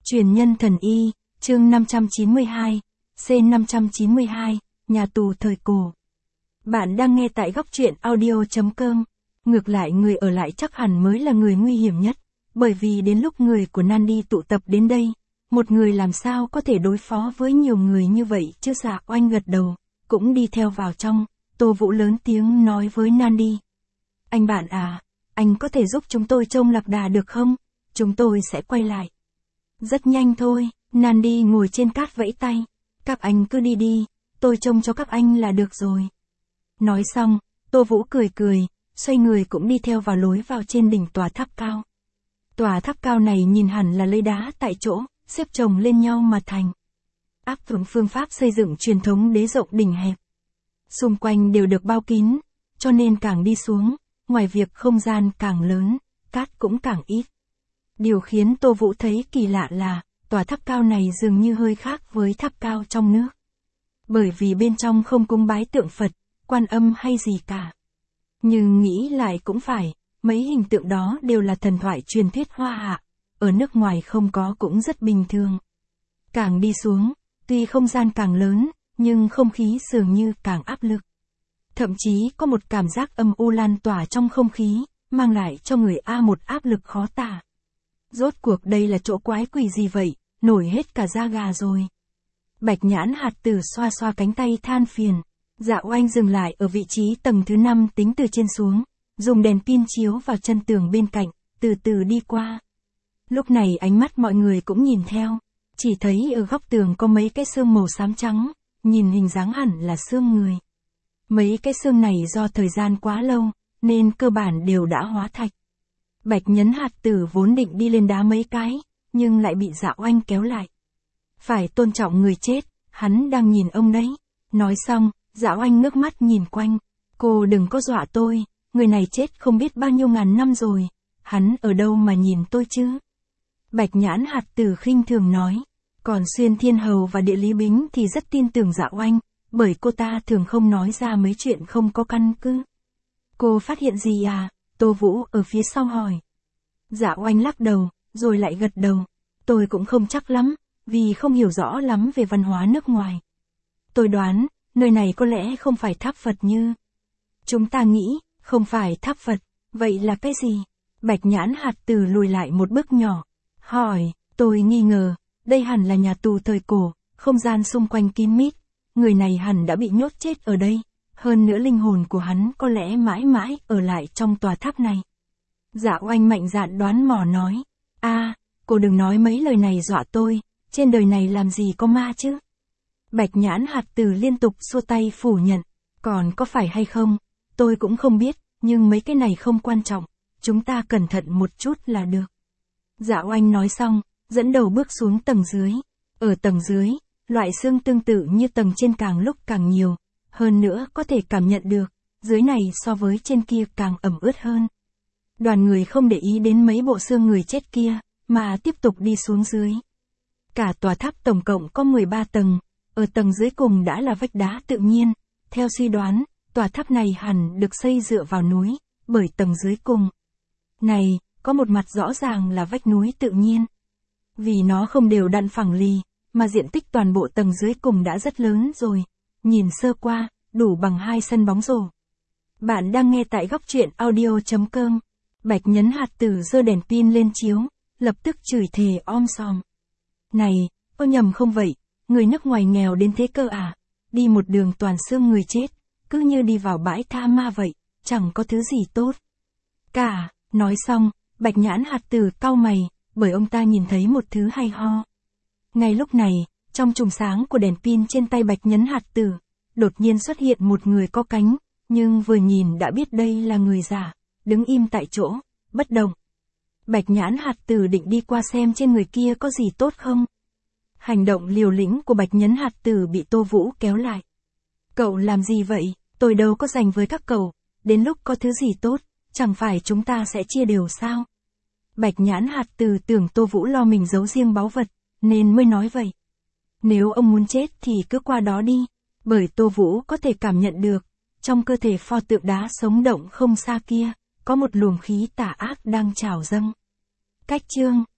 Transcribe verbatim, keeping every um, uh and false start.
Truyền nhân thần y, chương năm trăm chín mươi hai, C năm trăm chín mươi hai, nhà tù thời cổ. Bạn đang nghe tại góc truyện audio chấm com. Ngược lại, người ở lại chắc hẳn mới là người nguy hiểm nhất, bởi vì đến lúc người của Nandi tụ tập đến đây, một người làm sao có thể đối phó với nhiều người như vậy chứ? Dạ Oanh gật đầu, cũng đi theo vào trong. Tô Vũ lớn tiếng nói với Nandi. Anh bạn à, anh có thể giúp chúng tôi trông lạc đà được không? Chúng tôi sẽ quay lại. Rất nhanh thôi, Nandi ngồi trên cát vẫy tay. Các anh cứ đi đi, tôi trông cho các anh là được rồi. Nói xong, Tô Vũ cười cười, xoay người cũng đi theo vào lối vào trên đỉnh tòa tháp cao. Tòa tháp cao này nhìn hẳn là lấy đá tại chỗ, xếp chồng lên nhau mà thành. Áp dụng phương pháp xây dựng truyền thống đế rộng đỉnh hẹp. Xung quanh đều được bao kín, cho nên càng đi xuống, ngoài việc không gian càng lớn, cát cũng càng ít. Điều khiến Tô Vũ thấy kỳ lạ là, tòa tháp cao này dường như hơi khác với tháp cao trong nước. Bởi vì bên trong không cúng bái tượng Phật, Quan Âm hay gì cả. Nhưng nghĩ lại cũng phải, mấy hình tượng đó đều là thần thoại truyền thuyết Hoa Hạ, ở nước ngoài không có cũng rất bình thường. Càng đi xuống, tuy không gian càng lớn, nhưng không khí dường như càng áp lực. Thậm chí có một cảm giác âm u lan tỏa trong không khí, mang lại cho người A một áp lực khó tả. Rốt cuộc đây là chỗ quái quỷ gì vậy, nổi hết cả da gà rồi. Bạch Nhãn Hạt Tử xoa xoa cánh tay than phiền. Dạ Oanh dừng lại ở vị trí tầng thứ năm tính từ trên xuống, dùng đèn pin chiếu vào chân tường bên cạnh, từ từ đi qua. Lúc này ánh mắt mọi người cũng nhìn theo, chỉ thấy ở góc tường có mấy cái xương màu xám trắng, nhìn hình dáng hẳn là xương người. Mấy cái xương này do thời gian quá lâu, nên cơ bản đều đã hóa thạch. Bạch Nhẫn Hạt Tử vốn định đi lên đá mấy cái, nhưng lại bị Dạ Oanh kéo lại. Phải tôn trọng người chết, hắn đang nhìn ông đấy. Nói xong, Dạ Oanh ngước mắt nhìn quanh. Cô đừng có dọa tôi, người này chết không biết bao nhiêu ngàn năm rồi. Hắn ở đâu mà nhìn tôi chứ? Bạch Nhãn Hạt Tử khinh thường nói. Còn Xuyên Thiên Hầu và Địa Lý Bính thì rất tin tưởng Dạ Oanh, bởi cô ta thường không nói ra mấy chuyện không có căn cứ. Cô phát hiện gì à? Tô Vũ ở phía sau hỏi. Dạ Oanh lắc đầu, rồi lại gật đầu. Tôi cũng không chắc lắm, vì không hiểu rõ lắm về văn hóa nước ngoài. Tôi đoán, nơi này có lẽ không phải tháp Phật như chúng ta nghĩ, không phải tháp Phật, vậy là cái gì? Bạch Nhãn Hạt Tử lùi lại một bước nhỏ, hỏi, tôi nghi ngờ, đây hẳn là nhà tù thời cổ, không gian xung quanh kín mít, người này hẳn đã bị nhốt chết ở đây, hơn nữa linh hồn của hắn có lẽ mãi mãi ở lại trong tòa tháp này. Dạ Oanh mạnh dạn đoán mò nói, a, cô đừng nói mấy lời này dọa tôi, trên đời này làm gì có ma chứ? Bạch Nhãn Hạt Tử liên tục xua tay phủ nhận, còn có phải hay không, tôi cũng không biết, nhưng mấy cái này không quan trọng, chúng ta cẩn thận một chút là được. Dạ Oanh nói xong, dẫn đầu bước xuống tầng dưới. Ở tầng dưới, loại xương tương tự như tầng trên càng lúc càng nhiều, hơn nữa có thể cảm nhận được, dưới này so với trên kia càng ẩm ướt hơn. Đoàn người không để ý đến mấy bộ xương người chết kia, mà tiếp tục đi xuống dưới. Cả tòa tháp tổng cộng có mười ba tầng, ở tầng dưới cùng đã là vách đá tự nhiên. Theo suy đoán, tòa tháp này hẳn được xây dựa vào núi, bởi tầng dưới cùng này, có một mặt rõ ràng là vách núi tự nhiên. Vì nó không đều đặn phẳng lì, mà diện tích toàn bộ tầng dưới cùng đã rất lớn rồi. Nhìn sơ qua, đủ bằng hai sân bóng rổ. Bạn đang nghe tại góc truyện audio chấm com. Bạch Nhẫn Hạt Tử giơ đèn pin lên chiếu, lập tức chửi thề om sòm. Này, có nhầm không vậy, người nước ngoài nghèo đến thế cơ à? Đi một đường toàn xương người chết, cứ như đi vào bãi tha ma vậy, chẳng có thứ gì tốt cả. Nói xong, Bạch Nhãn Hạt Tử cau mày, bởi ông ta nhìn thấy một thứ hay ho. Ngay lúc này, trong chùm sáng của đèn pin trên tay Bạch Nhẫn Hạt Tử, đột nhiên xuất hiện một người có cánh, nhưng vừa nhìn đã biết đây là người giả, đứng im tại chỗ, bất động. Bạch Nhãn Hạt Tử định đi qua xem trên người kia có gì tốt không. Hành động liều lĩnh của Bạch Nhẫn Hạt Tử bị Tô Vũ kéo lại. Cậu làm gì vậy? Tôi đâu có dành với các cậu, đến lúc có thứ gì tốt, chẳng phải chúng ta sẽ chia đều sao? Bạch Nhãn Hạt Tử tưởng Tô Vũ lo mình giấu riêng báu vật, nên mới nói vậy. Nếu ông muốn chết thì cứ qua đó đi, bởi Tô Vũ có thể cảm nhận được, trong cơ thể pho tượng đá sống động không xa kia, có một luồng khí tà ác đang trào dâng. Cách chương